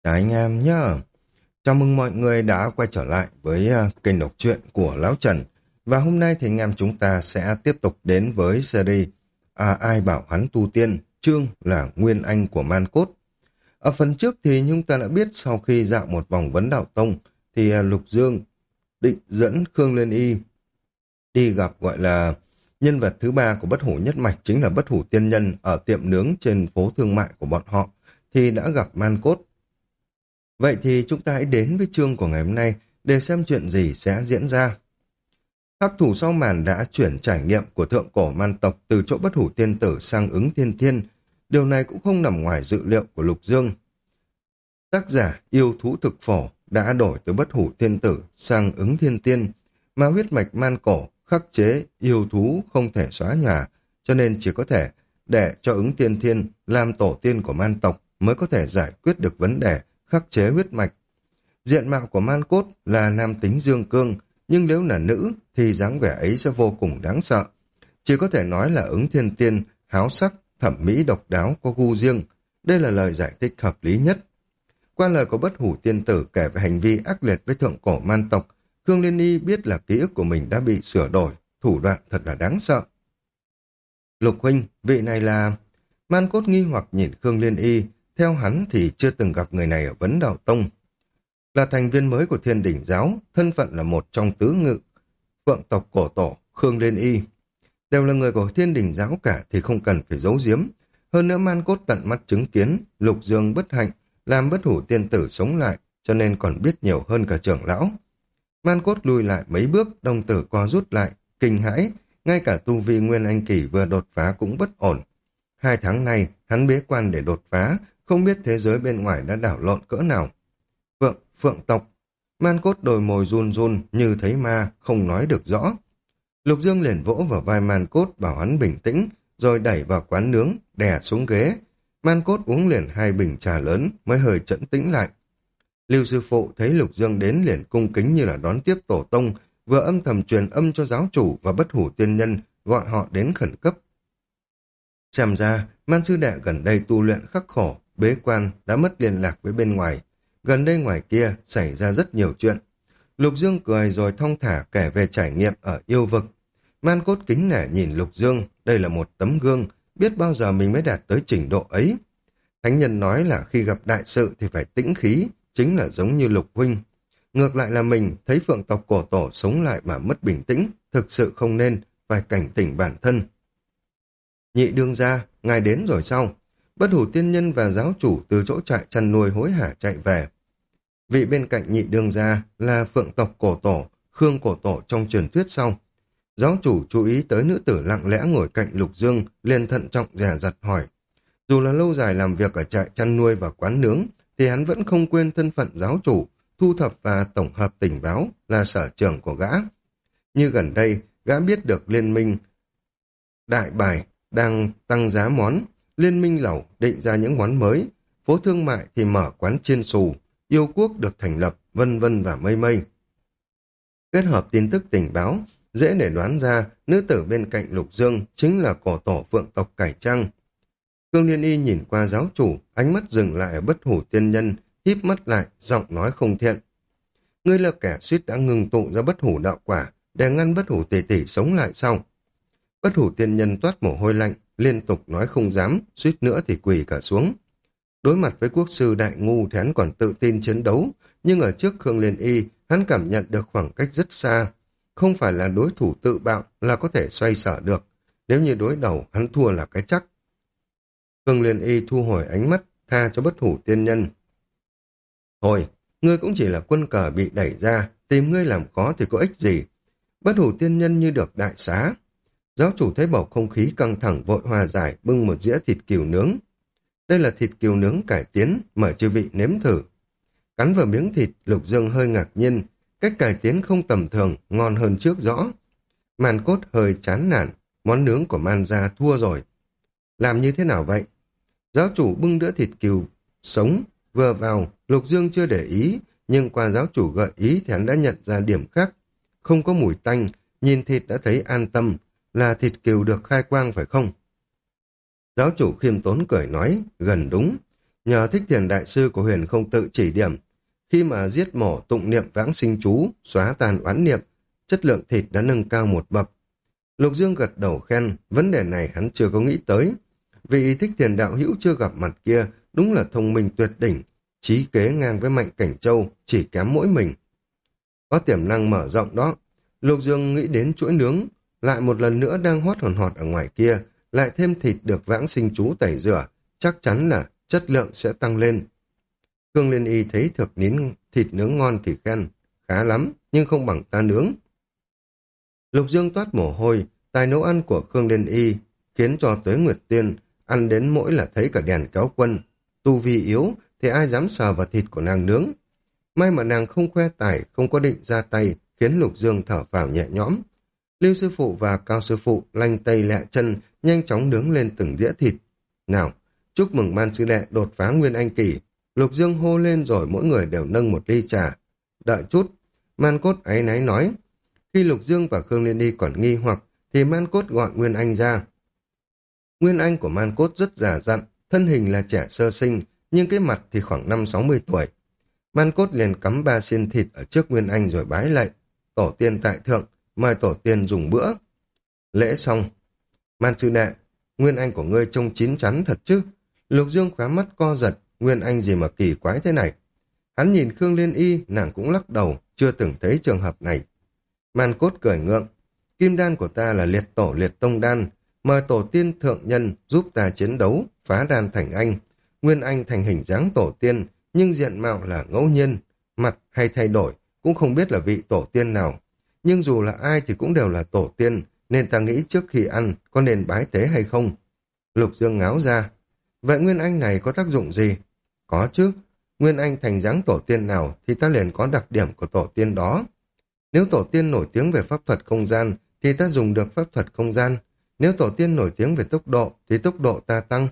Chào anh em nhá. Chào mừng mọi người đã quay trở lại với kênh đọc truyện của Lão Trần. Và hôm nay thì anh em chúng ta sẽ tiếp tục đến với series Ai bảo hắn tu tiên, chương là Nguyên Anh của Man Cốt. Ở phần trước thì chúng ta đã biết sau khi dạo một vòng vấn đạo tông thì Lục Dương định dẫn Khương Liên Y đi gặp gọi là nhân vật thứ ba của Bất Hủ Nhất Mạch, chính là Bất Hủ Tiên Nhân ở tiệm nướng trên phố thương mại của bọn họ, thì đã gặp Man Cốt. Vậy thì chúng ta hãy đến với chương của ngày hôm nay để xem chuyện gì sẽ diễn ra. Hắc thủ sau màn đã chuyển trải nghiệm của thượng cổ man tộc từ chỗ Bất Hủ Tiên Tử sang ứng thiên thiên. Điều này cũng không nằm ngoài dự liệu của Lục Dương. Tác giả yêu thú thực phổ đã đổi từ Bất Hủ Tiên Tử sang ứng thiên tiên, mà huyết mạch man cổ khắc chế yêu thú không thể xóa nhòa, cho nên chỉ có thể để cho ứng thiên thiên làm tổ tiên của man tộc mới có thể giải quyết được vấn đề khắc chế huyết mạch. Diện mạo của Man Cốt là nam tính dương cương, nhưng nếu là nữ thì dáng vẻ ấy sẽ vô cùng đáng sợ. Chỉ có thể nói là ứng thiên tiên, háo sắc, thẩm mỹ độc đáo, có gu riêng. Đây là lời giải thích hợp lý nhất. Qua lời của Bất Hủ Tiên Tử kể về hành vi ác liệt với thượng cổ man tộc, Khương Liên Y biết là ký ức của mình đã bị sửa đổi, thủ đoạn thật là đáng sợ. Lục huynh, vị này là... Man Cốt nghi hoặc nhìn Khương Liên Y, theo hắn thì chưa từng gặp người này ở Vấn Đạo Tông. Là thành viên mới của Thiên Đỉnh Giáo, thân phận là một trong tứ ngự, phượng tộc cổ tổ, Khương Liên Y. Đều là người của Thiên Đỉnh Giáo cả thì không cần phải giấu giếm. Hơn nữa Man Cốt tận mắt chứng kiến, Lục Dương bất hạnh, làm Bất Hủ Tiên Tử sống lại, cho nên còn biết nhiều hơn cả trưởng lão. Man Cốt lùi lại mấy bước, đồng tử co rút lại, kinh hãi, ngay cả tu vi Nguyên Anh Kỳ vừa đột phá cũng bất ổn. 2 tháng nay, hắn bế quan để đột phá, không biết thế giới bên ngoài đã đảo lộn cỡ nào. Phượng tộc, Man Cốt đôi môi run run như thấy ma, không nói được rõ. Lục Dương liền vỗ vào vai Man Cốt bảo hắn bình tĩnh, rồi đẩy vào quán nướng, đè xuống ghế. Man Cốt uống liền 2 bình trà lớn mới hơi trấn tĩnh lại. Lưu sư phụ thấy Lục Dương đến liền cung kính như là đón tiếp tổ tông, vừa âm thầm truyền âm cho giáo chủ và Bất Hủ Tiên Nhân gọi họ đến khẩn cấp. Xem ra, Man sư đệ gần đây tu luyện khắc khổ, bế quan đã mất liên lạc với bên ngoài. Gần đây ngoài kia xảy ra rất nhiều chuyện. Lục Dương cười rồi thong thả kể về trải nghiệm ở yêu vực. Man Cốt kính nể nhìn Lục Dương, đây là một tấm gương, biết bao giờ mình mới đạt tới trình độ ấy. Thánh nhân nói là khi gặp đại sự thì phải tĩnh khí, chính là giống như Lục huynh. Ngược lại là mình thấy phượng tộc cổ tổ sống lại mà mất bình tĩnh, thực sự không nên, phải cảnh tỉnh bản thân. Nhị đương gia, ngài đến rồi sao? Bất Hủ Tiên Nhân và giáo chủ từ chỗ trại chăn nuôi hối hả chạy về. Vị bên cạnh nhị đương gia là phượng tộc cổ tổ, Khương cổ tổ trong truyền thuyết sau. Giáo chủ chú ý tới nữ tử lặng lẽ ngồi cạnh Lục Dương, liền thận trọng dè dặt hỏi. Dù là lâu dài làm việc ở trại chăn nuôi và quán nướng, thì hắn vẫn không quên thân phận giáo chủ, thu thập và tổng hợp tình báo là sở trường của gã. Như gần đây, gã biết được liên minh đại bài đang tăng giá món, liên minh lẩu định ra những món mới, phố thương mại thì mở quán chiên xù, yêu quốc được thành lập, vân vân và mây mây. Kết hợp tin tức tình báo, dễ để đoán ra nữ tử bên cạnh Lục Dương chính là cổ tổ phượng tộc Cải Trăng. Khương Liên Y nhìn qua giáo chủ, ánh mắt dừng lại ở Bất Hủ Tiên Nhân, híp mắt lại, giọng nói không thiện. Ngươi là kẻ suýt đã ngừng tụ ra Bất Hủ đạo quả để ngăn Bất Hủ tỷ tỷ sống lại sau. Bất Hủ Tiên Nhân toát mồ hôi lạnh, liên tục nói không dám, suýt nữa thì quỳ cả xuống. Đối mặt với quốc sư đại ngu thì hắn còn tự tin chiến đấu, nhưng ở trước Khương Liên Y, hắn cảm nhận được khoảng cách rất xa. Không phải là đối thủ tự bạo là có thể xoay sở được, nếu như đối đầu hắn thua là cái chắc. Khương Liên Y thu hồi ánh mắt, tha cho Bất Hủ Tiên Nhân. Thôi, ngươi cũng chỉ là quân cờ bị đẩy ra, tìm ngươi làm khó thì có ích gì. Bất Hủ Tiên Nhân như được đại xá. Giáo chủ thấy bầu không khí căng thẳng vội hòa giải, bưng một dĩa thịt cừu nướng. Đây là thịt cừu nướng cải tiến, mời chư vị nếm thử. Cắn vào miếng thịt, Lục Dương hơi ngạc nhiên, cách cải tiến không tầm thường, ngon hơn trước rõ. Man Cốt hơi chán nản, món nướng của Man gia thua rồi. Làm như thế nào vậy? Giáo chủ bưng đĩa thịt cừu sống vừa vào, Lục Dương chưa để ý, nhưng qua giáo chủ gợi ý thì hắn đã nhận ra điểm khác. Không có mùi tanh, nhìn thịt đã thấy an tâm, là thịt cừu được khai quang phải không? Giáo chủ khiêm tốn cười nói, gần đúng. nhờ Thích Thiền Đại Sư của Huyền Không Tự chỉ điểm, khi mà giết mổ tụng niệm vãng sinh chú, xóa tan oán niệm, chất lượng thịt đã nâng cao một bậc. Lục Dương gật đầu khen, vấn đề này hắn chưa có nghĩ tới. Vị Thích Thiền đạo hữu chưa gặp mặt kia đúng là thông minh tuyệt đỉnh, trí kế ngang với Mạnh Cảnh Châu, chỉ kém mỗi mình. Có tiềm năng mở rộng đó. Lục Dương nghĩ đến chuỗi nướng, lại một lần nữa đang hót hòn hòn ở ngoài kia, lại thêm thịt được vãng sinh chú tẩy rửa, chắc chắn là chất lượng sẽ tăng lên. Khương Liên Y thấy thực nín thịt nướng ngon thì khen, khá lắm, nhưng không bằng ta nướng. Lục Dương toát mồ hôi, tài nấu ăn của Khương Liên Y khiến cho Tuế Nguyệt Tiên ăn đến mỗi là thấy cả đèn kéo quân. Tu vi yếu thì ai dám sờ vào thịt của nàng nướng. May mà nàng không khoe tài, không có định ra tay, khiến Lục Dương thở phào nhẹ nhõm. Lưu sư phụ và Cao sư phụ lanh tay lẹ chân, nhanh chóng nướng lên từng đĩa thịt. Nào, chúc mừng Man sư đệ đột phá Nguyên Anh kỳ. Lục Dương hô lên rồi mỗi người đều nâng một ly trà. Đợi chút, Man Cốt áy náy nói. Khi Lục Dương và Khương Liên Y còn nghi hoặc, thì Man Cốt gọi Nguyên Anh ra. Nguyên Anh của Man Cốt rất già dặn, thân hình là trẻ sơ sinh, nhưng cái mặt thì khoảng 50-60 tuổi. Man Cốt liền cắm 3 xiên thịt ở trước Nguyên Anh rồi bái lạy. Tổ tiên tại thượng, mời tổ tiên dùng bữa. Lễ xong. Man sư đệ, Nguyên Anh của ngươi trông chín chắn thật chứ. Lục Dương khóa mắt co giật, Nguyên Anh gì mà kỳ quái thế này. Hắn nhìn Khương Liên Y, nàng cũng lắc đầu, chưa từng thấy trường hợp này. Man Cốt cười ngượng. Kim đan của ta là liệt tổ liệt tông đan, mời tổ tiên thượng nhân giúp ta chiến đấu, phá đan thành anh. Nguyên Anh thành hình dáng tổ tiên, nhưng diện mạo là ngẫu nhiên, mặt hay thay đổi, cũng không biết là vị tổ tiên nào. Nhưng dù là ai thì cũng đều là tổ tiên, nên ta nghĩ trước khi ăn có nên bái tế hay không. Lục Dương ngáo ra. Vậy Nguyên Anh này có tác dụng gì? Có chứ. Nguyên Anh thành dáng tổ tiên nào thì ta liền có đặc điểm của tổ tiên đó. Nếu tổ tiên nổi tiếng về pháp thuật không gian thì ta dùng được pháp thuật không gian. Nếu tổ tiên nổi tiếng về tốc độ thì tốc độ ta tăng.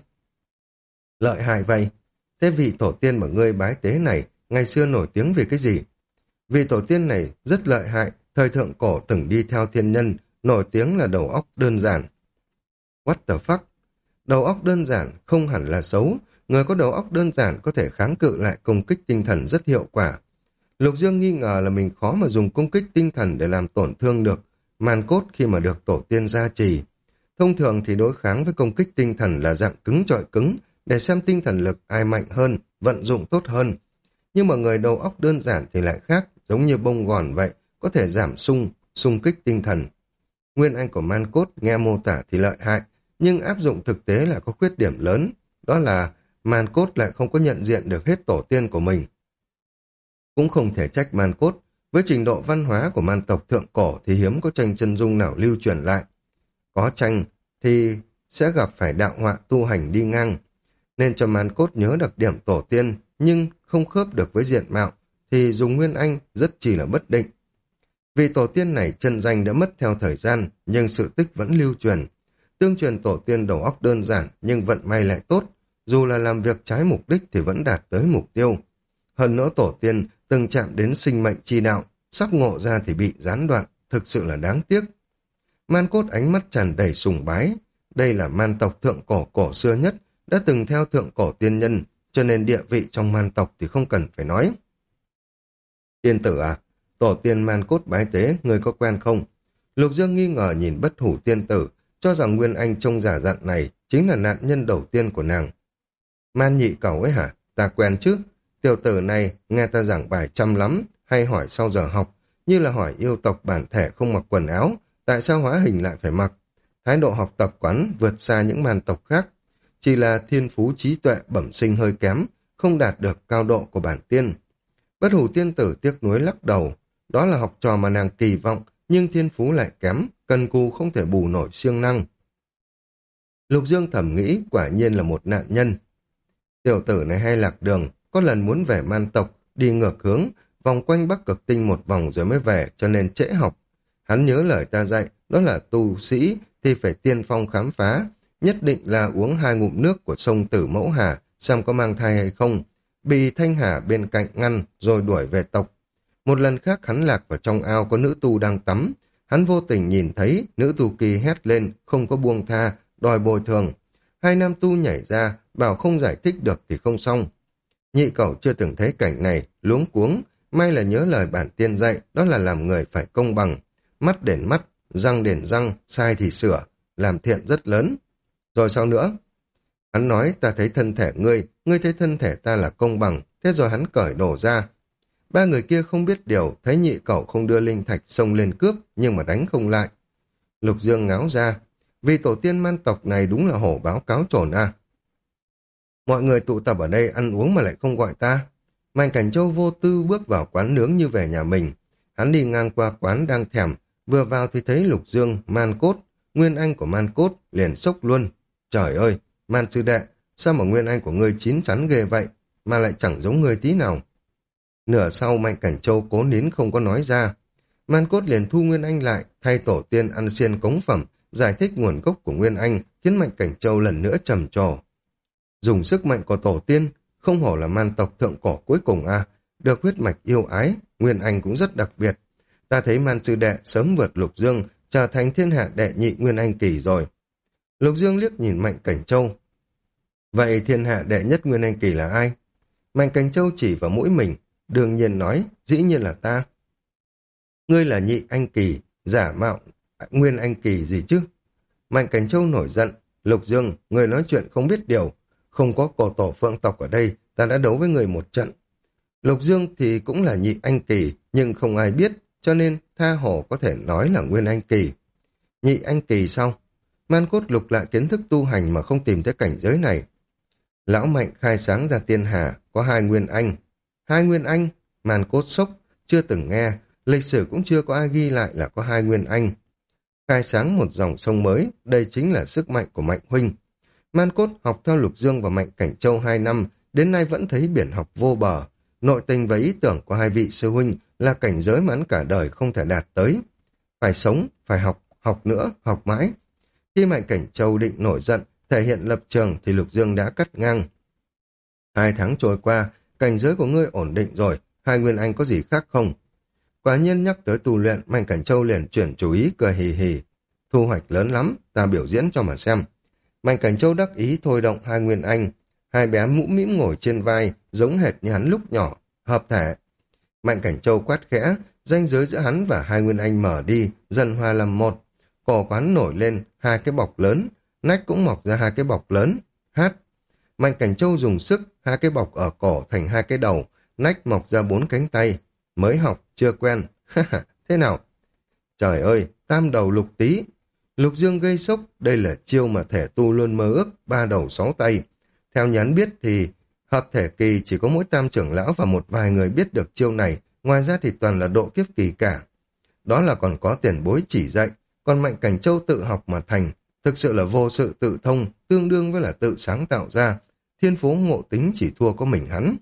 Lợi hại vậy. Thế vị tổ tiên mà ngươi bái tế này ngày xưa nổi tiếng vì cái gì? Vị tổ tiên này rất lợi hại, thời thượng cổ từng đi theo thiên nhân, nổi tiếng là đầu óc đơn giản. What the fuck? Đầu óc đơn giản không hẳn là xấu, người có đầu óc đơn giản có thể kháng cự lại công kích tinh thần rất hiệu quả. Lục Dương nghi ngờ là mình khó mà dùng công kích tinh thần để làm tổn thương được Man Cốt khi mà được tổ tiên gia trì. Thông thường thì đối kháng với công kích tinh thần là dạng cứng chọi cứng, để xem tinh thần lực ai mạnh hơn, vận dụng tốt hơn. Nhưng mà người đầu óc đơn giản thì lại khác, giống như bông gòn vậy, có thể giảm xung kích tinh thần. Nguyên Anh của Man Cốt nghe mô tả thì lợi hại, nhưng áp dụng thực tế là có khuyết điểm lớn, đó là Man Cốt lại không có nhận diện được hết tổ tiên của mình. Cũng không thể trách Man Cốt, với trình độ văn hóa của man tộc thượng cổ thì hiếm có tranh chân dung nào lưu truyền lại. Có tranh thì sẽ gặp phải đạo họa tu hành đi ngang, nên cho Man Cốt nhớ đặc điểm tổ tiên nhưng không khớp được với diện mạo thì dùng Nguyên Anh rất chỉ là bất định. Vì tổ tiên này chân danh đã mất theo thời gian nhưng sự tích vẫn lưu truyền. Tương truyền tổ tiên đầu óc đơn giản nhưng vận may lại tốt, dù là làm việc trái mục đích thì vẫn đạt tới mục tiêu. Hơn nữa tổ tiên từng chạm đến sinh mệnh chi đạo, sắp ngộ ra thì bị gián đoạn, thực sự là đáng tiếc. Man Cốt ánh mắt tràn đầy sùng bái, đây là man tộc thượng cổ cổ xưa nhất, đã từng theo thượng cổ tiên nhân, cho nên địa vị trong man tộc thì không cần phải nói. Tiên tử à, tổ tiên Man Cốt bái tế, người có quen không? Lục Dương nghi ngờ nhìn Bất Hủ tiên tử, cho rằng Nguyên Anh trông giả dặn này chính là nạn nhân đầu tiên của nàng. Man nhị cầu ấy hả? Ta quen chứ? Tiểu tử này nghe ta giảng bài chăm lắm, hay hỏi sau giờ học, như là hỏi yêu tộc bản thể không mặc quần áo, tại sao hóa hình lại phải mặc? Thái độ học tập quán vượt xa những man tộc khác, chỉ là thiên phú trí tuệ bẩm sinh hơi kém, không đạt được cao độ của bản tiên. Bất Hủ tiên tử tiếc nuối lắc đầu, đó là học trò mà nàng kỳ vọng, nhưng thiên phú lại kém, cần cù không thể bù nổi siêng năng. Lục Dương thầm nghĩ quả nhiên là một nạn nhân. Tiểu tử này hay lạc đường, có lần muốn về man tộc, đi ngược hướng, vòng quanh Bắc Cực Tinh một vòng rồi mới về, cho nên trễ học. Hắn nhớ lời ta dạy, đó là tu sĩ thì phải tiên phong khám phá, nhất định là uống 2 ngụm nước của sông Tử Mẫu Hà, xem có mang thai hay không. Bị Thanh Hà bên cạnh ngăn, rồi đuổi về tộc. Một lần khác hắn lạc vào trong ao có nữ tu đang tắm. Hắn vô tình nhìn thấy, nữ tu kỳ hét lên, không có buông tha, đòi bồi thường. Hai nam tu nhảy ra, bảo không giải thích được thì không xong. Nhị cẩu chưa từng thấy cảnh này, luống cuống, may là nhớ lời bản tiên dạy, đó là làm người phải công bằng. Mắt đền mắt, răng đền răng, sai thì sửa, làm thiện rất lớn. Rồi sao nữa? Hắn nói ta thấy thân thể ngươi thấy thân thể ta là công bằng, thế rồi hắn cởi đồ ra. Ba người kia không biết điều, thấy nhị cẩu không đưa linh thạch xông lên cướp, nhưng mà đánh không lại. Lục Dương ngáo ra, vì tổ tiên man tộc này đúng là hổ báo cáo trồn à. Mọi người tụ tập ở đây ăn uống mà lại không gọi ta. Mạnh Cảnh Châu vô tư bước vào quán nướng như về nhà mình. Hắn đi ngang qua quán đang thèm, vừa vào thì thấy Lục Dương, Man Cốt, nguyên anh của Man Cốt, liền sốc luôn. Trời ơi, Man sư đệ, sao mà nguyên anh của ngươi chín chắn ghê vậy, mà lại chẳng giống ngươi tí nào. Nửa sau Mạnh Cảnh Châu cố nín không có nói ra. Man Cốt liền thu nguyên anh lại, thay tổ tiên ăn xiên cống phẩm, giải thích nguồn gốc của nguyên anh, khiến Mạnh Cảnh Châu lần nữa trầm trồ. Dùng sức mạnh của tổ tiên, không hổ là man tộc thượng cổ cuối cùng à, được huyết mạch yêu ái, nguyên anh cũng rất đặc biệt. Ta thấy man sư đệ sớm vượt Lục Dương, trở thành thiên hạ đệ nhị nguyên anh kỳ rồi. Lục Dương liếc nhìn Mạnh Cảnh Châu. Vậy thiên hạ đệ nhất nguyên anh kỳ là ai? Mạnh Cảnh Châu chỉ vào mũi mình, đương nhiên nói, dĩ nhiên là ta. Ngươi là nhị anh kỳ, giả mạo nguyên anh kỳ gì chứ? Mạnh Cảnh Châu nổi giận, Lục Dương, ngươi nói chuyện không biết điều, không có cổ tổ phượng tộc ở đây, ta đã đấu với người một trận. Lục Dương thì cũng là nhị anh kỳ, nhưng không ai biết, cho nên tha hồ có thể nói là nguyên anh kỳ. Nhị anh kỳ sao? Man Cốt lục lại kiến thức tu hành mà không tìm tới cảnh giới này. Lão Mạnh khai sáng ra tiên hà, có hai nguyên anh. Hai nguyên anh? Man Cốt sốc, chưa từng nghe, lịch sử cũng chưa có ai ghi lại là có hai nguyên anh. Khai sáng một dòng sông mới, đây chính là sức mạnh của Mạnh huynh. Man Cốt học theo Lục Dương và Mạnh Cảnh Châu 2 năm, đến nay vẫn thấy biển học vô bờ. Nội tình và ý tưởng của hai vị sư huynh là cảnh giới mà hắn cả đời không thể đạt tới. Phải sống, phải học, học nữa, học mãi. Khi Mạnh Cảnh Châu định nổi giận, thể hiện lập trường thì Lục Dương đã cắt ngang. 2 tháng trôi qua, cảnh giới của ngươi ổn định rồi, hai nguyên anh có gì khác không? Quả nhiên nhắc tới tu luyện, Mạnh Cảnh Châu liền chuyển chú ý cười hì hì. Thu hoạch lớn lắm, ta biểu diễn cho mà xem. Mạnh Cảnh Châu đắc ý thôi động hai nguyên anh, hai bé mũm mĩm ngồi trên vai, giống hệt như hắn lúc nhỏ, hợp thể. Mạnh Cảnh Châu quát khẽ, ranh giới giữa hắn và hai nguyên anh mở đi, dần hòa làm một. Cổ quán nổi lên, hai cái bọc lớn, nách cũng mọc ra hai cái bọc lớn. Hát. Mạnh Cảnh Châu dùng sức, hai cái bọc ở cổ thành hai cái đầu, nách mọc ra 4 cánh tay. Mới học, chưa quen. Thế nào? Trời ơi, tam đầu lục tý. Lục Dương gây sốc, đây là chiêu mà thể tu luôn mơ ước, 3 đầu 6 tay. Theo nhắn biết thì hợp thể kỳ chỉ có mỗi tam trưởng lão và một vài người biết được chiêu này, ngoài ra thì toàn là độ kiếp kỳ cả. Đó là còn có tiền bối chỉ dạy, còn Mạnh Cảnh Châu tự học mà thành, thực sự là vô sự tự thông, tương đương với là tự sáng tạo ra, thiên phú ngộ tính chỉ thua có mình hắn.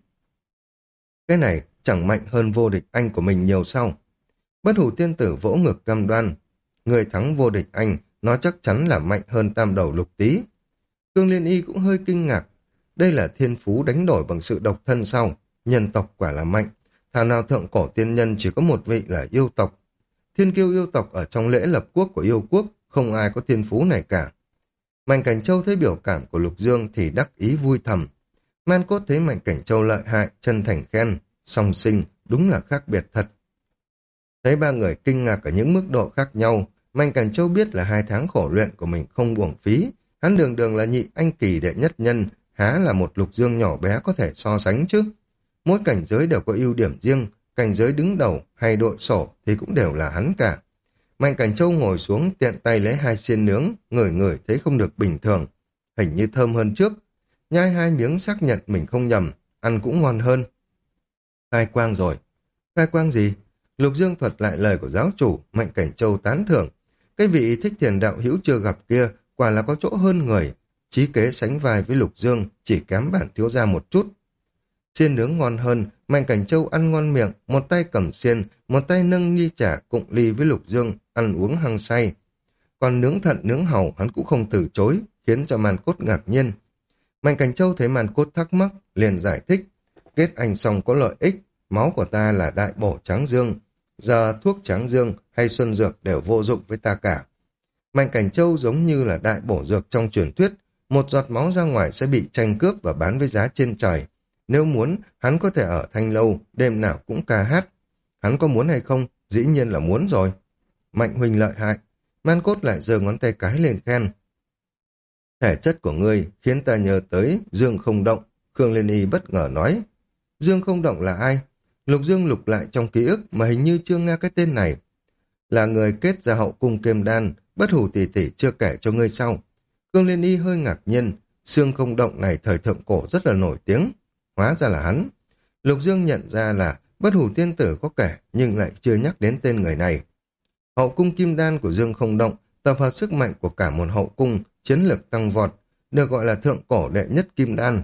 Cái này chẳng mạnh hơn vô địch anh của mình nhiều sao? Bất Hủ Tiên Tử vỗ ngực cam đoan, người thắng vô địch anh, nó chắc chắn là mạnh hơn tam đầu lục tý. Cương Liên Y cũng hơi kinh ngạc, đây là thiên phú đánh đổi bằng sự độc thân sao? Nhân tộc quả là mạnh, thà nào thượng cổ tiên nhân chỉ có một vị là yêu tộc. Thiên kiêu yêu tộc ở trong lễ lập quốc của yêu quốc, không ai có thiên phú này cả. Mạnh Cảnh Châu thấy biểu cảm của Lục Dương thì đắc ý vui thầm. Man Cốt thấy Mạnh Cảnh Châu lợi hại, chân thành khen, song sinh, đúng là khác biệt thật. Thấy ba người kinh ngạc ở những mức độ khác nhau, Mạnh Cảnh Châu biết là 2 tháng khổ luyện của mình không uổng phí. Hắn đường đường là nhị anh kỳ đệ nhất nhân, há là một Lục Dương nhỏ bé có thể so sánh chứ. Mỗi cảnh giới đều có ưu điểm riêng, cảnh giới đứng đầu hay đội sổ thì cũng đều là hắn cả. Mạnh Cảnh Châu ngồi xuống tiện tay lấy 2 xiên nướng, ngửi ngửi thấy không được bình thường. Hình như thơm hơn trước. Nhai 2 miếng xác nhận mình không nhầm, ăn cũng ngon hơn. Khai quang rồi. Khai quang gì? Lục Dương thuật lại lời của giáo chủ, Mạnh Cảnh Châu tán thưởng. Cái vị Thích Thiền đạo hữu chưa gặp kia, quả là có chỗ hơn người. Chí kế sánh vai với Lục Dương, chỉ kém bản thiếu gia một chút. Xiên nướng ngon hơn, Mạnh Cảnh Châu ăn ngon miệng, một tay cầm xiên, một tay nâng ly trà cụng ly với Lục Dương, ăn uống hăng say. Còn nướng thận nướng hàu hắn cũng không từ chối, khiến cho Man Cốt ngạc nhiên. Mạnh Cảnh Châu thấy Man Cốt thắc mắc, liền giải thích. Kết anh xong có lợi ích, máu của ta là đại bổ tráng dương. Giờ thuốc tráng dương hay xuân dược đều vô dụng với ta cả. Mạnh Cảnh Châu giống như là đại bổ dược trong truyền thuyết, một giọt máu ra ngoài sẽ bị tranh cướp và bán với giá trên trời. Nếu muốn, hắn có thể ở Thanh Lâu, đêm nào cũng ca hát. Hắn có muốn hay không? Dĩ nhiên là muốn rồi. Mạnh huynh lợi hại. Man Cốt lại giơ ngón tay cái lên khen. Thể chất của ngươi khiến ta nhớ tới Dương Không Động. Khương Liên Y bất ngờ nói. Dương Không Động là ai? Lục Dương lục lại trong ký ức mà hình như chưa nghe cái tên này. Là người kết ra hậu cung Kim Đan, Bất Hủ tỷ tỷ chưa kể cho ngươi sau. Khương Liên Y hơi ngạc nhiên, Dương Không Động này thời thượng cổ rất là nổi tiếng. Hóa ra là hắn. Lục Dương nhận ra là Bất Hủ tiên tử có kể nhưng lại chưa nhắc đến tên người này. Hậu cung Kim Đan của Dương Không Động tập hợp sức mạnh của cả một hậu cung, chiến lực tăng vọt, được gọi là thượng cổ đệ nhất Kim Đan.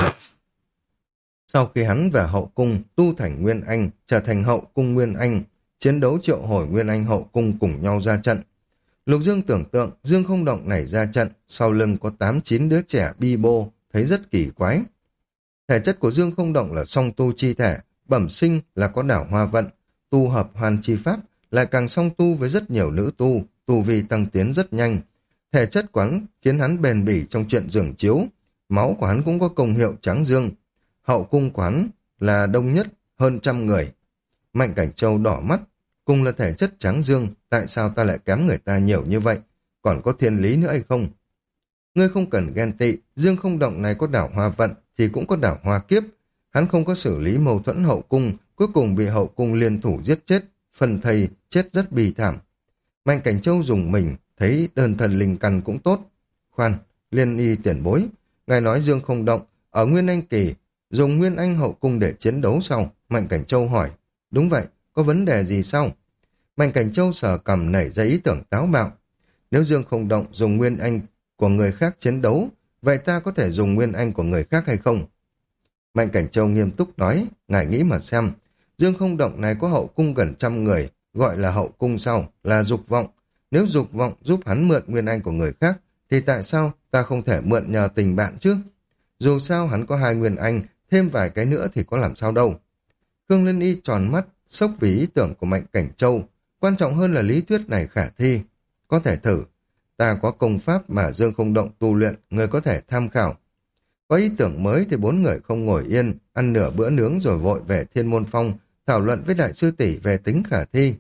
Sau khi hắn và hậu cung tu thành Nguyên Anh, trở thành hậu cung Nguyên Anh, chiến đấu triệu hồi Nguyên Anh hậu cung cùng nhau ra trận. Lục Dương tưởng tượng Dương Không Động này ra trận, sau lưng có 8-9 đứa trẻ bi bô, thấy rất kỳ quái. Thể chất của Dương Không Động là song tu chi thể, bẩm sinh là có đảo hoa vận, tu hợp hoàn chi pháp, lại càng song tu với rất nhiều nữ tu vi tăng tiến rất nhanh. Thể chất quán khiến hắn bền bỉ trong chuyện giường chiếu, máu của hắn cũng có công hiệu tráng dương. Hậu cung quán là đông nhất, hơn 100 người. Mạnh Cảnh Châu đỏ mắt, cùng là thể chất tráng dương, tại sao ta lại kém người ta nhiều như vậy? Còn có thiên lý nữa hay không? Ngươi không cần ghen tị, Dương Không Động này có đảo hoa vận thì cũng có đảo hoa kiếp. Hắn không có xử lý mâu thuẫn hậu cung, cuối cùng bị hậu cung liên thủ giết chết, phần thầy chết rất bi thảm. Mạnh Cảnh Châu dùng mình, thấy đơn thần linh căn cũng tốt. Khoan, Liên Y tiền bối, ngài nói Dương Không Động, ở Nguyên Anh kỳ, dùng Nguyên Anh hậu cung để chiến đấu sau. Mạnh Cảnh Châu hỏi, đúng vậy, có vấn đề gì sao? Mạnh Cảnh Châu sờ cằm nảy ra ý tưởng táo bạo. Nếu Dương Không Động dùng Nguyên Anh của người khác chiến đấu, vậy ta có thể dùng Nguyên Anh của người khác hay không? Mạnh Cảnh Châu nghiêm túc nói, ngài nghĩ mà xem, Dương Không Động này có hậu cung gần 100 người, gọi là hậu cung sau, là dục vọng. Nếu dục vọng giúp hắn mượn Nguyên Anh của người khác, thì tại sao ta không thể mượn nhờ tình bạn chứ? Dù sao hắn có 2 Nguyên Anh, thêm vài cái nữa thì có làm sao đâu. Khương Liên Y tròn mắt, sốc vì ý tưởng của Mạnh Cảnh Châu. Quan trọng hơn là lý thuyết này khả thi. Có thể thử. Ta có công pháp mà Dương Không Động tu luyện, người có thể tham khảo. Có ý tưởng mới thì 4 người không ngồi yên, ăn nửa bữa nướng rồi vội về Thiên Môn Phong, thảo luận với đại sư tỷ về tính khả thi.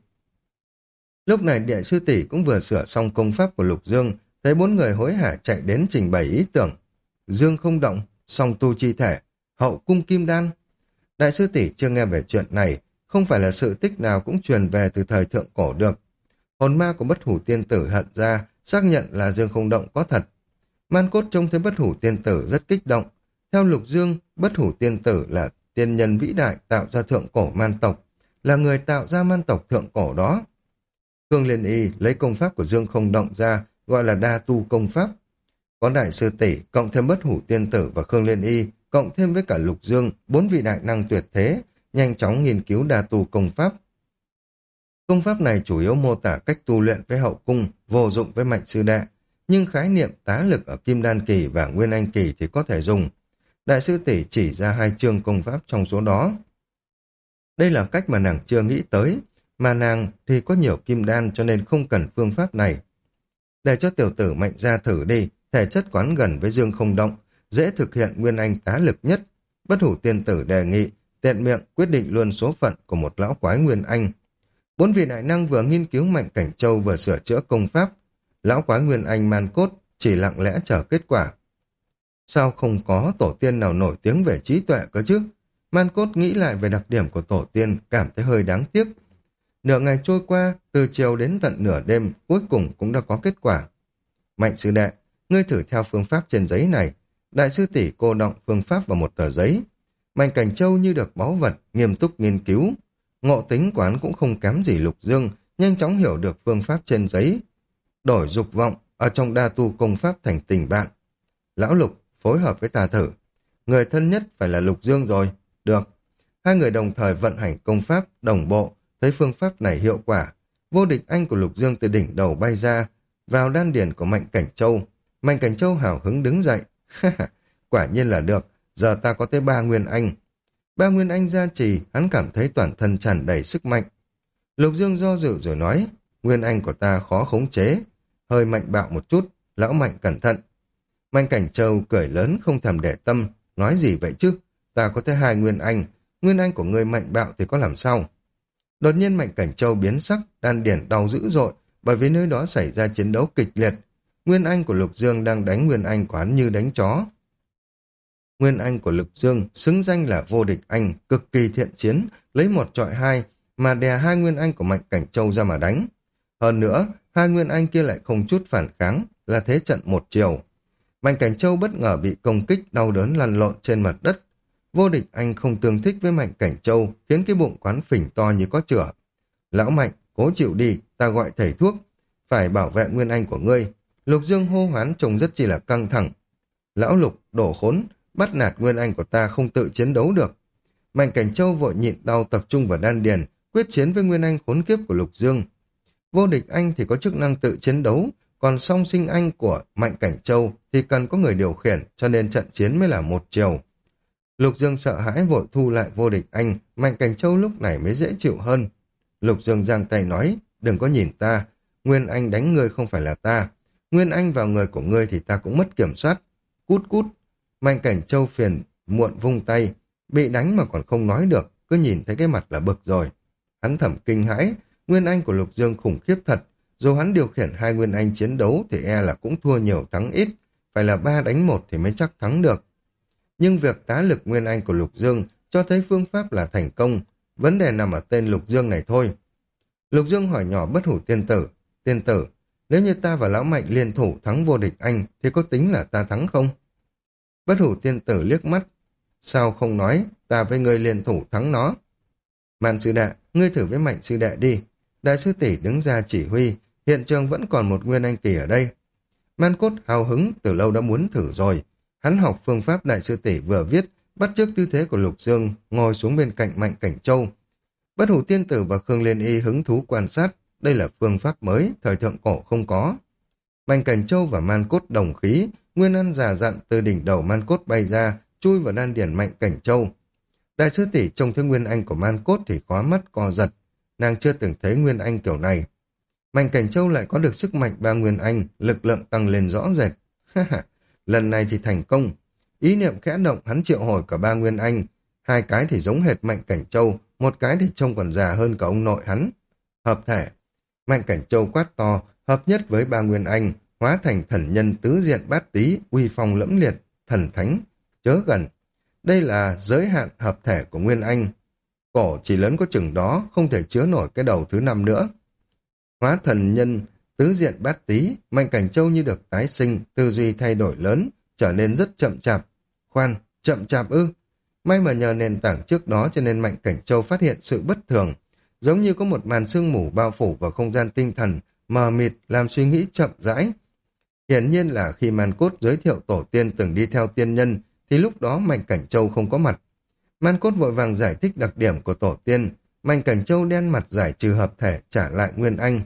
Lúc này đại sư tỷ cũng vừa sửa xong công pháp của Lục Dương, thấy 4 người hối hả chạy đến trình bày ý tưởng. Dương Không Động, song tu chi thể, hậu cung Kim Đan. Đại sư tỷ chưa nghe về chuyện này, không phải là sự tích nào cũng truyền về từ thời thượng cổ được. Hồn ma của Bất Hủ tiên tử hận ra, xác nhận là Dương Không Động có thật. Man Cốt trông thấy Bất Hủ tiên tử rất kích động. Theo Lục Dương, Bất Hủ tiên tử là tiên nhân vĩ đại tạo ra thượng cổ man tộc, là người tạo ra man tộc thượng cổ đó. Khương Liên Y lấy công pháp của Dương Không Động ra, gọi là đa tu công pháp. Có đại sư tỷ, cộng thêm Bất Hủ tiên tử và Khương Liên Y, cộng thêm với cả Lục Dương, 4 vị đại năng tuyệt thế, nhanh chóng nghiên cứu đa tu công pháp. Công pháp này chủ yếu mô tả cách tu luyện với hậu cung, vô dụng với mạnh sư đệ, nhưng khái niệm tá lực ở Kim Đan kỳ và Nguyên Anh kỳ thì có thể dùng. Đại sư tỷ chỉ ra 2 chương công pháp trong số đó. Đây là cách mà nàng chưa nghĩ tới, mà nàng thì có nhiều kim đan cho nên không cần phương pháp này. Để cho tiểu tử Mạnh ra thử đi, thể chất quán gần với Dương Không Động, dễ thực hiện Nguyên Anh tá lực nhất. Bất Hủ tiên tử đề nghị, tiện miệng quyết định luôn số phận của một lão quái Nguyên Anh. 4 vị đại năng vừa nghiên cứu Mạnh Cảnh Châu vừa sửa chữa công pháp. Lão quái Nguyên Anh Man Cốt chỉ lặng lẽ chờ kết quả. Sao không có tổ tiên nào nổi tiếng về trí tuệ cơ chứ? Man Cốt nghĩ lại về đặc điểm của tổ tiên, cảm thấy hơi đáng tiếc. Nửa ngày trôi qua, từ chiều đến tận nửa đêm, cuối cùng cũng đã có kết quả. Mạnh sư đệ, ngươi thử theo phương pháp trên giấy này. Đại sư tỷ cô động phương pháp vào một tờ giấy. Mạnh Cảnh Châu như được báu vật, nghiêm túc nghiên cứu. Ngộ tính quán cũng không kém gì Lục Dương, nhanh chóng hiểu được phương pháp trên giấy. Đổi dục vọng, ở trong đa tu công pháp thành tình bạn. Lão Lục, phối hợp với ta thử. Người thân nhất phải là Lục Dương rồi. Được. 2 người đồng thời vận hành công pháp, đồng bộ, thấy phương pháp này hiệu quả. Vô địch anh của Lục Dương từ đỉnh đầu bay ra, vào đan điền của Mạnh Cảnh Châu. Mạnh Cảnh Châu hào hứng đứng dậy. Quả nhiên là được, giờ ta có tới 3 Nguyên Anh. 3 Nguyên Anh gia trì, hắn cảm thấy toàn thân tràn đầy sức mạnh. Lục Dương do dự rồi nói, Nguyên Anh của ta khó khống chế, hơi mạnh bạo một chút, lão Mạnh cẩn thận. Mạnh Cảnh Châu cười lớn không thèm để tâm, nói gì vậy chứ? Ta có tới 2 nguyên anh của ngươi mạnh bạo thì có làm sao? Đột nhiên Mạnh Cảnh Châu biến sắc, đan điển đau dữ dội, bởi vì nơi đó xảy ra chiến đấu kịch liệt. Nguyên anh của Lục Dương đang đánh nguyên anh của hắn như đánh chó. Nguyên anh của Lục Dương xứng danh là vô địch anh, cực kỳ thiện chiến, lấy 1 chọi 2 mà đè 2 nguyên anh của Mạnh Cảnh Châu ra mà đánh. Hơn nữa, 2 nguyên anh kia lại không chút phản kháng, là thế trận một chiều. Mạnh Cảnh Châu bất ngờ bị công kích đau đớn lăn lộn trên mặt đất. Vô địch anh không tương thích với Mạnh Cảnh Châu, khiến cái bụng quán phình to như có chửa. Lão Mạnh, cố chịu đi, ta gọi thầy thuốc, phải bảo vệ nguyên anh của ngươi. Lục Dương hô hoán trông rất chỉ là căng thẳng. Lão Lục, đổ khốn, bắt nạt nguyên anh của ta không tự chiến đấu được. Mạnh Cảnh Châu vội nhịn đau tập trung vào đan điền, quyết chiến với nguyên anh khốn kiếp của Lục Dương. Vô địch anh thì có chức năng tự chiến đấu, còn song sinh anh của Mạnh Cảnh Châu thì cần có người điều khiển, cho nên trận chiến mới là một chiều. Lục Dương sợ hãi vội thu lại vô địch anh, Mạnh Cảnh Châu lúc này mới dễ chịu hơn. Lục Dương giang tay nói, đừng có nhìn ta, nguyên anh đánh ngươi không phải là ta, nguyên anh vào người của ngươi thì ta cũng mất kiểm soát. Cút cút, Mạnh Cảnh Châu phiền muộn vung tay, bị đánh mà còn không nói được, cứ nhìn thấy cái mặt là bực rồi. Hắn thầm kinh hãi, nguyên anh của Lục Dương khủng khiếp thật, dù hắn điều khiển 2 nguyên anh chiến đấu thì e là cũng thua nhiều thắng ít, phải là 3 đánh 1 thì mới chắc thắng được. Nhưng việc tá lực nguyên anh của Lục Dương cho thấy phương pháp là thành công, vấn đề nằm ở tên Lục Dương này thôi. Lục Dương hỏi nhỏ Bất Hủ tiên tử, nếu như ta và Lão Mạnh liên thủ thắng vô địch anh thì có tính là ta thắng không? Bất Hủ tiên tử liếc mắt, sao không nói, ta với ngươi liên thủ thắng nó. Mạn sư đệ, ngươi thử với Mạnh sư đệ đi. Đại sư tỷ đứng ra chỉ huy, hiện trường vẫn còn một nguyên anh kỳ ở đây. Man Cốt hào hứng từ lâu đã muốn thử rồi. Hắn học phương pháp đại sư tỷ vừa viết, bắt chước tư thế của Lục Dương, ngồi xuống bên cạnh Mạnh Cảnh Châu. Bất Hủ tiên tử và Khương Liên Y hứng thú quan sát, đây là phương pháp mới, thời thượng cổ không có. Mạnh Cảnh Châu và Man Cốt đồng khí, nguyên anh già dặn từ đỉnh đầu Man Cốt bay ra, chui vào đan điển Mạnh Cảnh Châu. Đại sư tỷ trông thấy nguyên anh của Man Cốt thì khóa mắt co giật, nàng chưa từng thấy nguyên anh kiểu này. Mạnh Cảnh Châu lại có được sức mạnh 3 nguyên anh, lực lượng tăng lên rõ rệt. Lần này thì thành công. Ý niệm khẽ động, hắn triệu hồi cả 3 nguyên anh, 2 cái thì giống hệt Mạnh Cảnh Châu, 1 cái thì trông còn già hơn cả ông nội hắn. Hợp thể. Mạnh Cảnh Châu quát to, hợp nhất với 3 nguyên anh, hóa thành thần nhân tứ diện bát tý, uy phong lẫm liệt, thần thánh, chớ gần. Đây là giới hạn hợp thể của nguyên anh. Cổ chỉ lớn có chừng đó, không thể chứa nổi cái đầu thứ 5 nữa. Hóa thần nhân tứ diện bát tý, Mạnh Cảnh Châu như được tái sinh, tư duy thay đổi lớn, trở nên rất chậm chạp. Khoan, chậm chạp ư? May mà nhờ nền tảng trước đó cho nên Mạnh Cảnh Châu phát hiện sự bất thường, giống như có một màn sương mù bao phủ vào không gian tinh thần, mờ mịt làm suy nghĩ chậm rãi. Hiển nhiên là khi Man Cốt giới thiệu tổ tiên từng đi theo tiên nhân, thì lúc đó Mạnh Cảnh Châu không có mặt. Man Cốt vội vàng giải thích đặc điểm của tổ tiên, Mạnh Cảnh Châu đen mặt giải trừ hợp thể trả lại nguyên anh.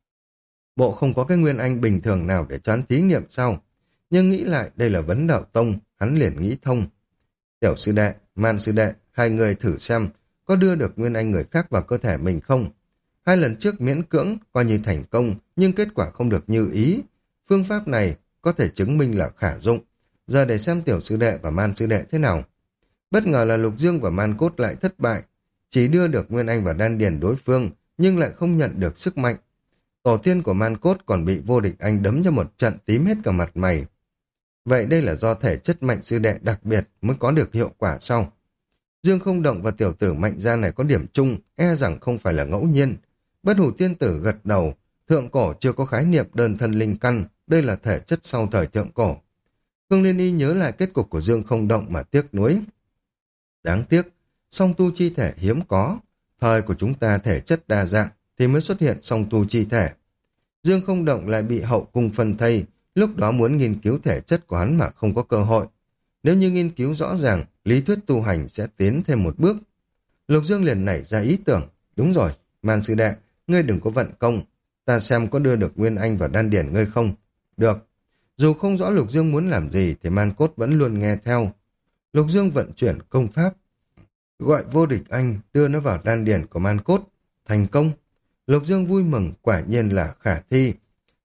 Bộ không có cái nguyên anh bình thường nào để cho hắn thí nghiệm sau. Nhưng nghĩ lại đây là vấn đạo tông, hắn liền nghĩ thông. Tiểu sư đệ, Man sư đệ, 2 người thử xem có đưa được nguyên anh người khác vào cơ thể mình không. 2 lần trước miễn cưỡng coi như thành công, nhưng kết quả không được như ý. Phương pháp này có thể chứng minh là khả dụng. Giờ để xem tiểu sư đệ và Man sư đệ thế nào. Bất ngờ là Lục Dương và Man Cốt lại thất bại, chỉ đưa được nguyên anh vào đan điền đối phương, nhưng lại không nhận được sức mạnh. Tổ tiên của Man Cốt còn bị vô địch anh đấm cho một trận tím hết cả mặt mày. Vậy đây là do thể chất Mạnh sư đệ đặc biệt mới có được hiệu quả sau. Dương Không Động và tiểu tử Mạnh gia này có điểm chung, e rằng không phải là ngẫu nhiên. Bất Hủ tiên tử gật đầu, thượng cổ chưa có khái niệm đơn thân linh căn, đây là thể chất sau thời thượng cổ. Khương Liên Y nhớ lại kết cục của Dương Không Động mà tiếc nuối. Đáng tiếc, song tu chi thể hiếm có, thời của chúng ta thể chất đa dạng thì mới xuất hiện song tu chi thể. Dương Không Động lại bị hậu cung phân thây, lúc đó muốn nghiên cứu thể chất của hắn mà không có cơ hội. Nếu như nghiên cứu rõ ràng, lý thuyết tu hành sẽ tiến thêm một bước. Lục Dương liền nảy ra ý tưởng, đúng rồi, Man sư đệ, ngươi đừng có vận công, ta xem có đưa được nguyên anh vào đan điển ngươi không. Được. Dù không rõ Lục Dương muốn làm gì thì Man Cốt vẫn luôn nghe theo. Lục Dương vận chuyển công pháp, gọi vô địch anh đưa nó vào đan điển của Man Cốt. Thành công. Lục Dương vui mừng, quả nhiên là khả thi.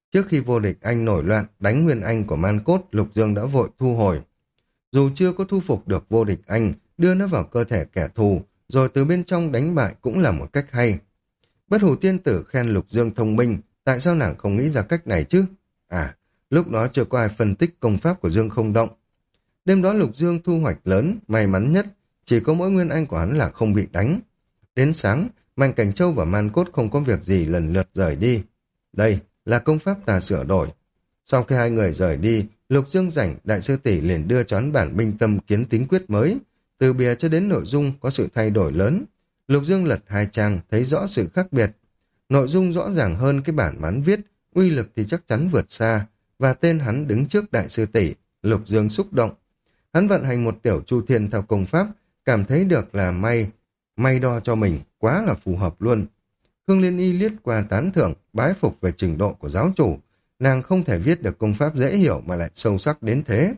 Trước khi vô địch anh nổi loạn đánh nguyên anh của Man Cốt, Lục Dương đã vội thu hồi. Dù chưa có thu phục được vô địch anh, đưa nó vào cơ thể kẻ thù, rồi từ bên trong đánh bại cũng là một cách hay. Bất Hủ Tiên Tử khen Lục Dương thông minh, tại sao nàng không nghĩ ra cách này chứ? À, lúc đó chưa có ai phân tích công pháp của Dương Không Động. Đêm đó Lục Dương thu hoạch lớn, may mắn nhất, chỉ có mỗi nguyên anh của hắn là không bị đánh. Đến sáng, Mạnh Cảnh Châu và Man Cốt không có việc gì lần lượt rời đi. Đây là công pháp ta sửa đổi. Sau khi hai người rời đi, Lục Dương rảnh, Đại sư tỷ liền đưa cho hắn bản minh tâm kiến tính quyết mới. Từ bìa cho đến nội dung có sự thay đổi lớn. Lục Dương lật hai trang, thấy rõ sự khác biệt. Nội dung rõ ràng hơn cái bản mà hắn viết, uy lực thì chắc chắn vượt xa, và tên hắn đứng trước Đại sư tỷ. Lục Dương xúc động. Hắn vận hành một tiểu chu thiên theo công pháp, cảm thấy được là may đo cho mình, quá là phù hợp luôn. Khương Liên Y liếc qua tán thưởng, bái phục về trình độ của giáo chủ. Nàng không thể viết được công pháp dễ hiểu mà lại sâu sắc đến thế.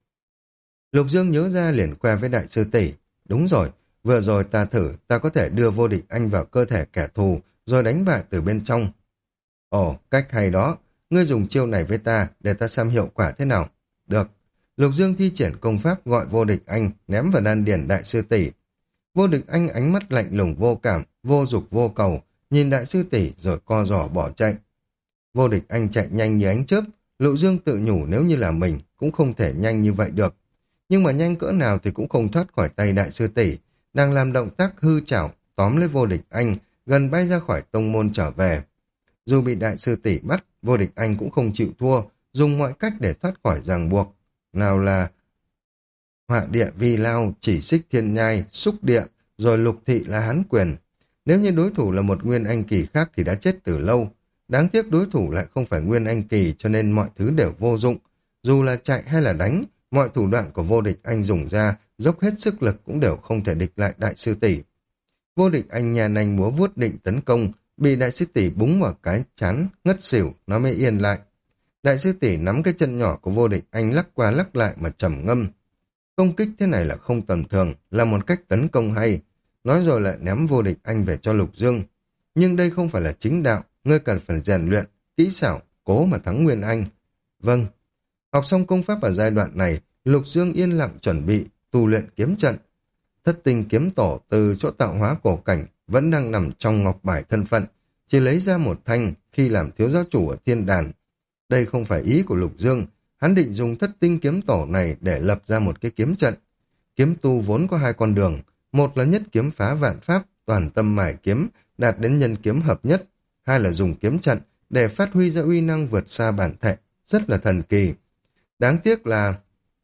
Lục Dương nhớ ra liền khoe với Đại sư tỷ. Đúng rồi, vừa rồi ta thử, ta có thể đưa vô địch anh vào cơ thể kẻ thù, rồi đánh bại từ bên trong. Ồ, cách hay đó. Ngươi dùng chiêu này với ta, để ta xem hiệu quả thế nào. Được. Lục Dương thi triển công pháp gọi vô địch anh, ném vào đan điền Đại sư tỷ. Vô địch anh ánh mắt lạnh lùng vô cảm, vô dục vô cầu, nhìn Đại sư tỷ rồi co giò bỏ chạy. Vô địch anh chạy nhanh như ánh chớp, Lục Dương tự nhủ nếu như là mình cũng không thể nhanh như vậy được. Nhưng mà nhanh cỡ nào thì cũng không thoát khỏi tay Đại sư tỷ, đang làm động tác hư chảo, tóm lấy vô địch anh, gần bay ra khỏi tông môn trở về. Dù bị Đại sư tỷ bắt, vô địch anh cũng không chịu thua, dùng mọi cách để thoát khỏi ràng buộc. Nào là họa địa vi lao, chỉ xích thiên nhai, xúc địa, rồi lục thị là hán quyền. Nếu như đối thủ là một nguyên anh kỳ khác thì đã chết từ lâu. Đáng tiếc đối thủ lại không phải nguyên anh kỳ cho nên mọi thứ đều vô dụng. Dù là chạy hay là đánh, mọi thủ đoạn của vô địch anh dùng ra, dốc hết sức lực cũng đều không thể địch lại Đại sư tỷ. Vô địch anh nhà nành múa vuốt định tấn công, bị Đại sư tỷ búng vào cái chán, ngất xỉu, nó mới yên lại. Đại sư tỷ nắm cái chân nhỏ của vô địch anh lắc qua lắc lại mà trầm ngâm. Công kích thế này là không tầm thường, là một cách tấn công hay. Nói rồi lại ném vô địch anh về cho Lục Dương. Nhưng đây không phải là chính đạo, ngươi cần phải rèn luyện, kỹ xảo, cố mà thắng nguyên anh. Vâng. Học xong công pháp ở giai đoạn này, Lục Dương yên lặng chuẩn bị, tu luyện kiếm trận. Thất tinh kiếm tổ từ chỗ tạo hóa cổ cảnh vẫn đang nằm trong ngọc bài thân phận, chỉ lấy ra một thanh khi làm thiếu giáo chủ ở thiên đàn. Đây không phải ý của Lục Dương, hắn định dùng thất tinh kiếm tổ này để lập ra một cái kiếm trận. Kiếm tu vốn có hai con đường, một là nhất kiếm phá vạn pháp, toàn tâm mải kiếm, đạt đến nhân kiếm hợp nhất, hai là dùng kiếm trận để phát huy ra uy năng vượt xa bản thể, rất là thần kỳ. Đáng tiếc là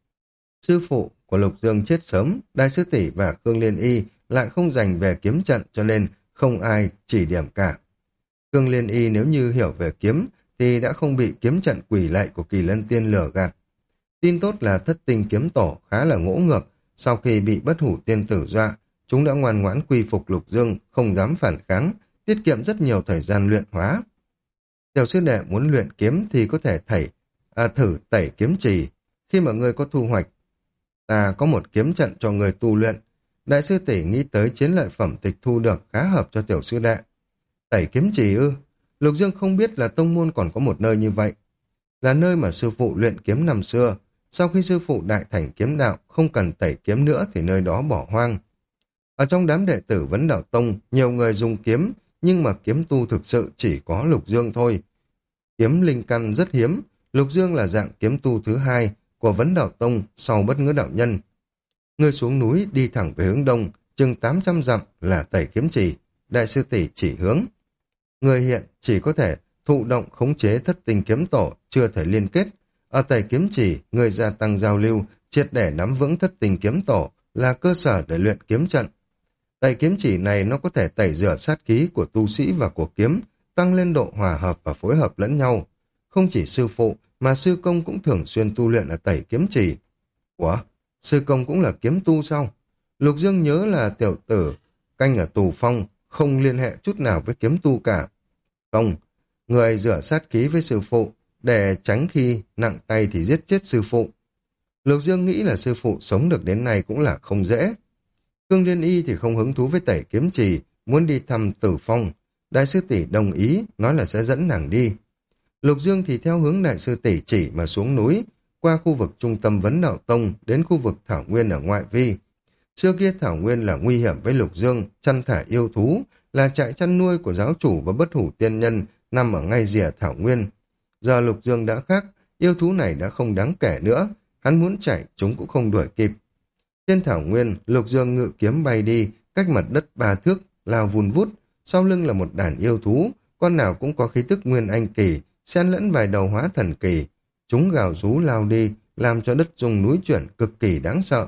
sư phụ của Lục Dương chết sớm, Đại sư tỷ và Khương Liên Y lại không dành về kiếm trận cho nên không ai chỉ điểm cả. Khương Liên Y nếu như hiểu về kiếm thì đã không bị kiếm trận quỷ lệ của Kỳ Lân Tiên lừa gạt. Tin tốt là thất tinh kiếm tổ khá là ngỗ ngược, sau khi bị Bất Hủ Tiên Tử dọa, chúng đã ngoan ngoãn quy phục Lục Dương, không dám phản kháng, tiết kiệm rất nhiều thời gian luyện hóa. Tiểu sư đệ muốn luyện kiếm thì có thể thử tẩy kiếm trì. Khi mà ngươi có thu hoạch, ta có một kiếm trận cho người tu luyện. Đại sư tỷ nghĩ tới chiến lợi phẩm tịch thu được khá hợp cho tiểu sư đệ. Tẩy kiếm trì ư? Lục Dương không biết là tông môn còn có một nơi như vậy. Là nơi mà sư phụ luyện kiếm năm xưa. Sau khi sư phụ đại thành kiếm đạo, không cần tẩy kiếm nữa thì nơi đó bỏ hoang. Ở trong đám đệ tử Vấn Đạo Tông, nhiều người dùng kiếm, nhưng mà kiếm tu thực sự chỉ có Lục Dương thôi. Kiếm linh căn rất hiếm, Lục Dương là dạng kiếm tu thứ hai của Vấn Đạo Tông sau Bất Ngữ Đạo Nhân. Người xuống núi đi thẳng về hướng đông, chừng 800 dặm là tẩy kiếm trì, đại sư tỷ chỉ hướng. Người hiện chỉ có thể thụ động khống chế thất tinh kiếm tổ, chưa thể liên kết. Ở tẩy kiếm trì, người gia tăng giao lưu, triệt để nắm vững thất tinh kiếm tổ là cơ sở để luyện kiếm trận. Tẩy kiếm chỉ này nó có thể tẩy rửa sát khí của tu sĩ và của kiếm, tăng lên độ hòa hợp và phối hợp lẫn nhau. Không chỉ sư phụ, mà sư công cũng thường xuyên tu luyện ở tẩy kiếm chỉ. Ủa, sư công cũng là kiếm tu sao? Lục Dương nhớ là tiểu tử canh ở tù phong, không liên hệ chút nào với kiếm tu cả. Không, người rửa sát khí với sư phụ, để tránh khi nặng tay thì giết chết sư phụ. Lục Dương nghĩ là sư phụ sống được đến nay cũng là không dễ. Khương Liên Y thì không hứng thú với tẩy kiếm trì, muốn đi thăm Tử Phong. Đại sư tỷ đồng ý, nói là sẽ dẫn nàng đi. Lục Dương thì theo hướng đại sư tỷ chỉ mà xuống núi, qua khu vực trung tâm Vấn Đạo Tông đến khu vực Thảo Nguyên ở ngoại vi. Xưa kia Thảo Nguyên là nguy hiểm với Lục Dương, chăn thả yêu thú, là trại chăn nuôi của giáo chủ và bất hủ tiên nhân nằm ở ngay rìa Thảo Nguyên. Giờ Lục Dương đã khác, yêu thú này đã không đáng kể nữa, hắn muốn chạy chúng cũng không đuổi kịp. Trên Thảo Nguyên, Lục Dương ngự kiếm bay đi, cách mặt đất 3 thước, lao vun vút, sau lưng là một đàn yêu thú, con nào cũng có khí tức nguyên anh kỳ, xen lẫn vài đầu hóa thần kỳ. Chúng gào rú lao đi, làm cho đất rung núi chuyển cực kỳ đáng sợ.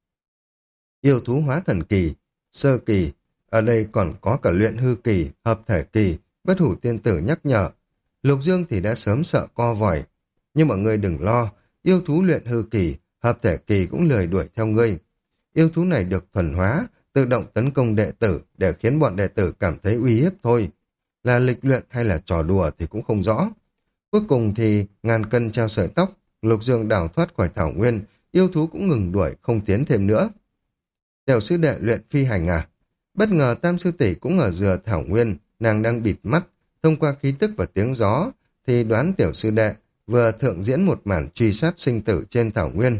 Yêu thú hóa thần kỳ, sơ kỳ, ở đây còn có cả luyện hư kỳ, hợp thể kỳ, bất hủ tiên tử nhắc nhở. Lục Dương thì đã sớm sợ co vòi, nhưng mọi người đừng lo, yêu thú luyện hư kỳ, hợp thể kỳ cũng lười đuổi theo ngươi. Yêu thú này được thuần hóa, tự động tấn công đệ tử để khiến bọn đệ tử cảm thấy uy hiếp thôi. Là lịch luyện hay là trò đùa thì cũng không rõ. Cuối cùng thì ngàn cân treo sợi tóc, Lục Dương đào thoát khỏi Thảo Nguyên, yêu thú cũng ngừng đuổi, không tiến thêm nữa. Tiểu sư đệ luyện phi hành à? Bất ngờ tam sư tỷ cũng ở rìa Thảo Nguyên, nàng đang bịt mắt, thông qua khí tức và tiếng gió, thì đoán tiểu sư đệ vừa thượng diễn một màn truy sát sinh tử trên Thảo Nguyên.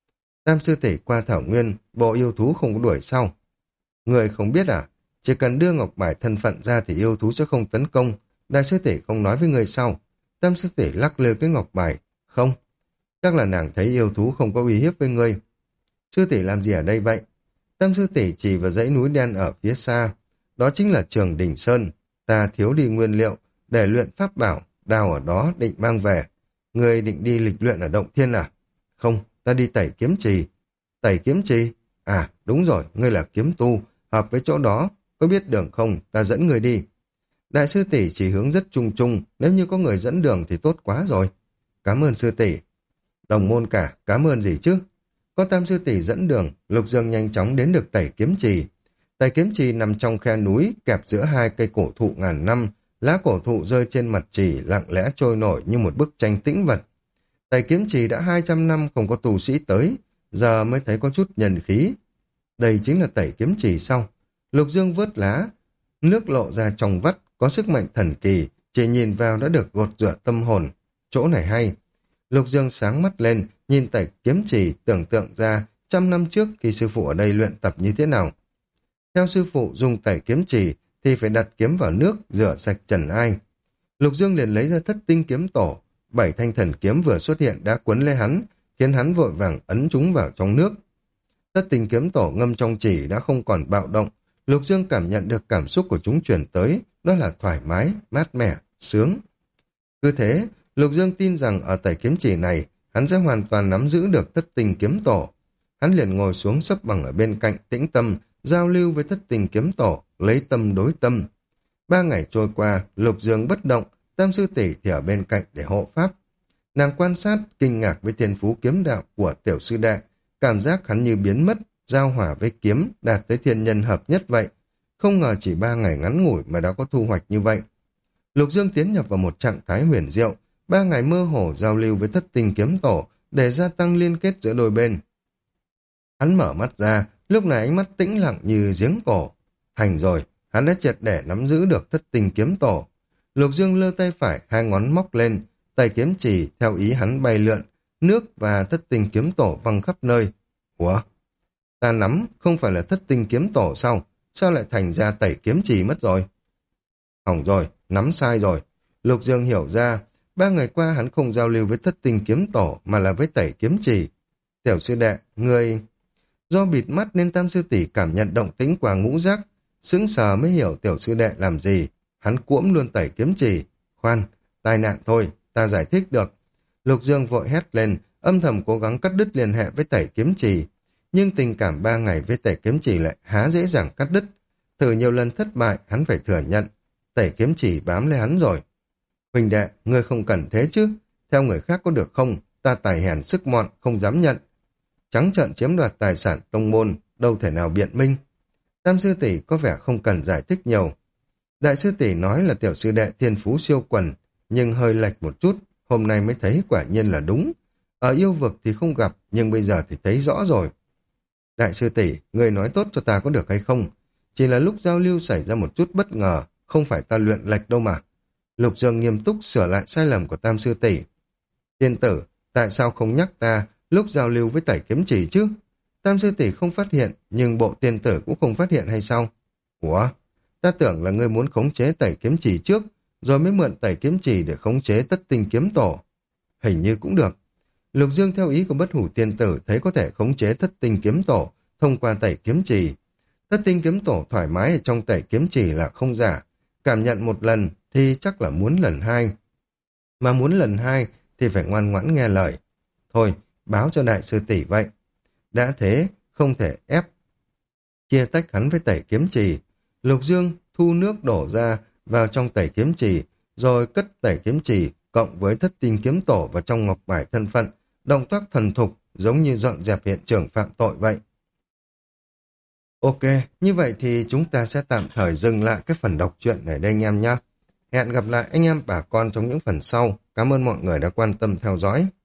Tam sư tỷ qua Thảo Nguyên, bộ yêu thú không có đuổi sau. Người không biết à? Chỉ cần đưa ngọc bài thân phận ra thì yêu thú sẽ không tấn công. Đại sư tỷ không nói với người sau. Tam sư tỷ lắc lư cái ngọc bài. Không, chắc là nàng thấy yêu thú không có uy hiếp với ngươi. Sư tỷ làm gì ở đây vậy? Tam sư tỷ chỉ vào dãy núi đen ở phía xa. Đó chính là Trường Đỉnh Sơn. Ta thiếu đi nguyên liệu để luyện pháp bảo, đào ở đó định mang về. Ngươi định đi lịch luyện ở Động Thiên à? Không, ta đi tẩy kiếm trì. Tẩy kiếm trì? À, đúng rồi, ngươi là kiếm tu, hợp với chỗ đó. Có biết đường không? Ta dẫn ngươi đi. Đại sư tỷ chỉ hướng rất chung chung, nếu như có người dẫn đường thì tốt quá rồi. Cảm ơn sư tỷ. Đồng môn cả, cảm ơn gì chứ? Có tam sư tỷ dẫn đường, Lục Dương nhanh chóng đến được tẩy kiếm trì. Tẩy kiếm trì nằm trong khe núi, kẹp giữa hai cây cổ thụ ngàn năm, lá cổ thụ rơi trên mặt trì lặng lẽ trôi nổi như một bức tranh tĩnh vật. Tẩy kiếm trì đã 200 năm không có tu sĩ tới, giờ mới thấy có chút nhân khí. Đây chính là tẩy kiếm trì sau. Lục Dương vớt lá, nước lộ ra trong vắt, có sức mạnh thần kỳ, chỉ nhìn vào đã được gột rửa tâm hồn. Chỗ này hay. Lục Dương sáng mắt lên, nhìn tẩy kiếm trì, tưởng tượng ra 100 năm trước khi sư phụ ở đây luyện tập như thế nào. Theo sư phụ dùng tẩy kiếm trì thì phải đặt kiếm vào nước, rửa sạch trần ai. Lục Dương liền lấy ra thất tinh kiếm tổ, 7 thanh thần kiếm vừa xuất hiện đã quấn lấy hắn, khiến hắn vội vàng ấn chúng vào trong nước. Thất tinh kiếm tổ ngâm trong chỉ đã không còn bạo động, Lục Dương cảm nhận được cảm xúc của chúng truyền tới, đó là thoải mái, mát mẻ, sướng. Cứ thế, Lục Dương tin rằng ở tẩy kiếm chỉ này, hắn sẽ hoàn toàn nắm giữ được thất tình kiếm tổ. Hắn liền ngồi xuống xấp bằng ở bên cạnh tĩnh tâm, giao lưu với thất tình kiếm tổ, lấy tâm đối tâm. 3 ngày trôi qua, Lục Dương bất động, tam sư tỷ thì ở bên cạnh để hộ pháp. Nàng quan sát, kinh ngạc với thiên phú kiếm đạo của tiểu sư đệ, cảm giác hắn như biến mất, giao hỏa với kiếm, đạt tới thiên nhân hợp nhất vậy. Không ngờ chỉ 3 ngày ngắn ngủi mà đã có thu hoạch như vậy. Lục Dương tiến nhập vào một trạng thái huyền diệu, 3 ngày mơ hồ giao lưu với thất tinh kiếm tổ để gia tăng liên kết giữa đôi bên. Hắn mở mắt ra, lúc này ánh mắt tĩnh lặng như giếng cổ. Thành rồi, hắn đã triệt để nắm giữ được thất tinh kiếm tổ. Lục Dương lơ tay phải, 2 ngón móc lên, tay kiếm chỉ theo ý hắn bay lượn, nước và thất tinh kiếm tổ văng khắp nơi. Ủa? Ta nắm không phải là thất tinh kiếm tổ sao? Sao lại thành ra tẩy kiếm chỉ mất rồi? Hỏng rồi, nắm sai rồi. Lục Dương hiểu ra, 3 ngày qua hắn không giao lưu với thất tinh kiếm tổ mà là với tẩy kiếm chỉ. Tiểu sư đệ, người... Do bịt mắt nên tam sư tỷ cảm nhận động tĩnh qua ngũ giác, sững sờ mới hiểu tiểu sư đệ làm gì. Hắn cuỗm luôn tẩy kiếm chỉ. Khoan, tai nạn thôi, ta giải thích được. Lục Dương vội hét lên, âm thầm cố gắng cắt đứt liên hệ với tẩy kiếm chỉ. Nhưng tình cảm 3 ngày với tẩy kiếm chỉ lại há dễ dàng cắt đứt. Thử nhiều lần thất bại, hắn phải thừa nhận. Tẩy kiếm chỉ bám lấy hắn rồi. Huỳnh đệ, ngươi không cần thế chứ. Theo người khác có được không? Ta tài hèn sức mọn, không dám nhận. Trắng trợn chiếm đoạt tài sản tông môn, đâu thể nào biện minh. Tam sư tỷ có vẻ không cần giải thích nhiều. Đại sư tỷ nói là tiểu sư đệ thiên phú siêu quần, nhưng hơi lệch một chút, hôm nay mới thấy quả nhiên là đúng. Ở yêu vực thì không gặp, nhưng bây giờ thì thấy rõ rồi. Đại sư tỷ, người nói tốt cho ta có được hay không? Chỉ là lúc giao lưu xảy ra một chút bất ngờ, không phải ta luyện lệch đâu mà. Lục Dương nghiêm túc sửa lại sai lầm của Tam sư tỷ. Tiên tử, tại sao không nhắc ta lúc giao lưu với tẩy kiếm chỉ chứ? Tam sư tỷ không phát hiện, nhưng bộ tiên tử cũng không phát hiện hay sao? Ủa, ta tưởng là ngươi muốn khống chế tẩy kiếm chỉ trước, rồi mới mượn tẩy kiếm chỉ để khống chế Tất Tinh kiếm tổ. Hình như cũng được. Lục Dương theo ý của Bất Hủ tiên tử thấy có thể khống chế Thất Tinh kiếm tổ thông qua tẩy kiếm chỉ. Thất Tinh kiếm tổ thoải mái ở trong tẩy kiếm chỉ là không giả, cảm nhận một lần thì chắc là muốn lần hai. Mà muốn lần hai thì phải ngoan ngoãn nghe lời. Thôi, báo cho đại sư tỷ vậy. Đã thế, không thể ép chia tách hắn với tẩy kiếm trì. Lục Dương thu nước đổ ra vào trong tẩy kiếm trì, rồi cất tẩy kiếm trì cộng với Thất Tinh kiếm tổ vào trong ngọc bài thân phận, động tác thần thục giống như dọn dẹp hiện trường phạm tội vậy. Ok, như vậy thì chúng ta sẽ tạm thời dừng lại cái phần đọc truyện này đây anh em nhé. Hẹn gặp lại anh em bà con trong những phần sau. Cảm ơn mọi người đã quan tâm theo dõi.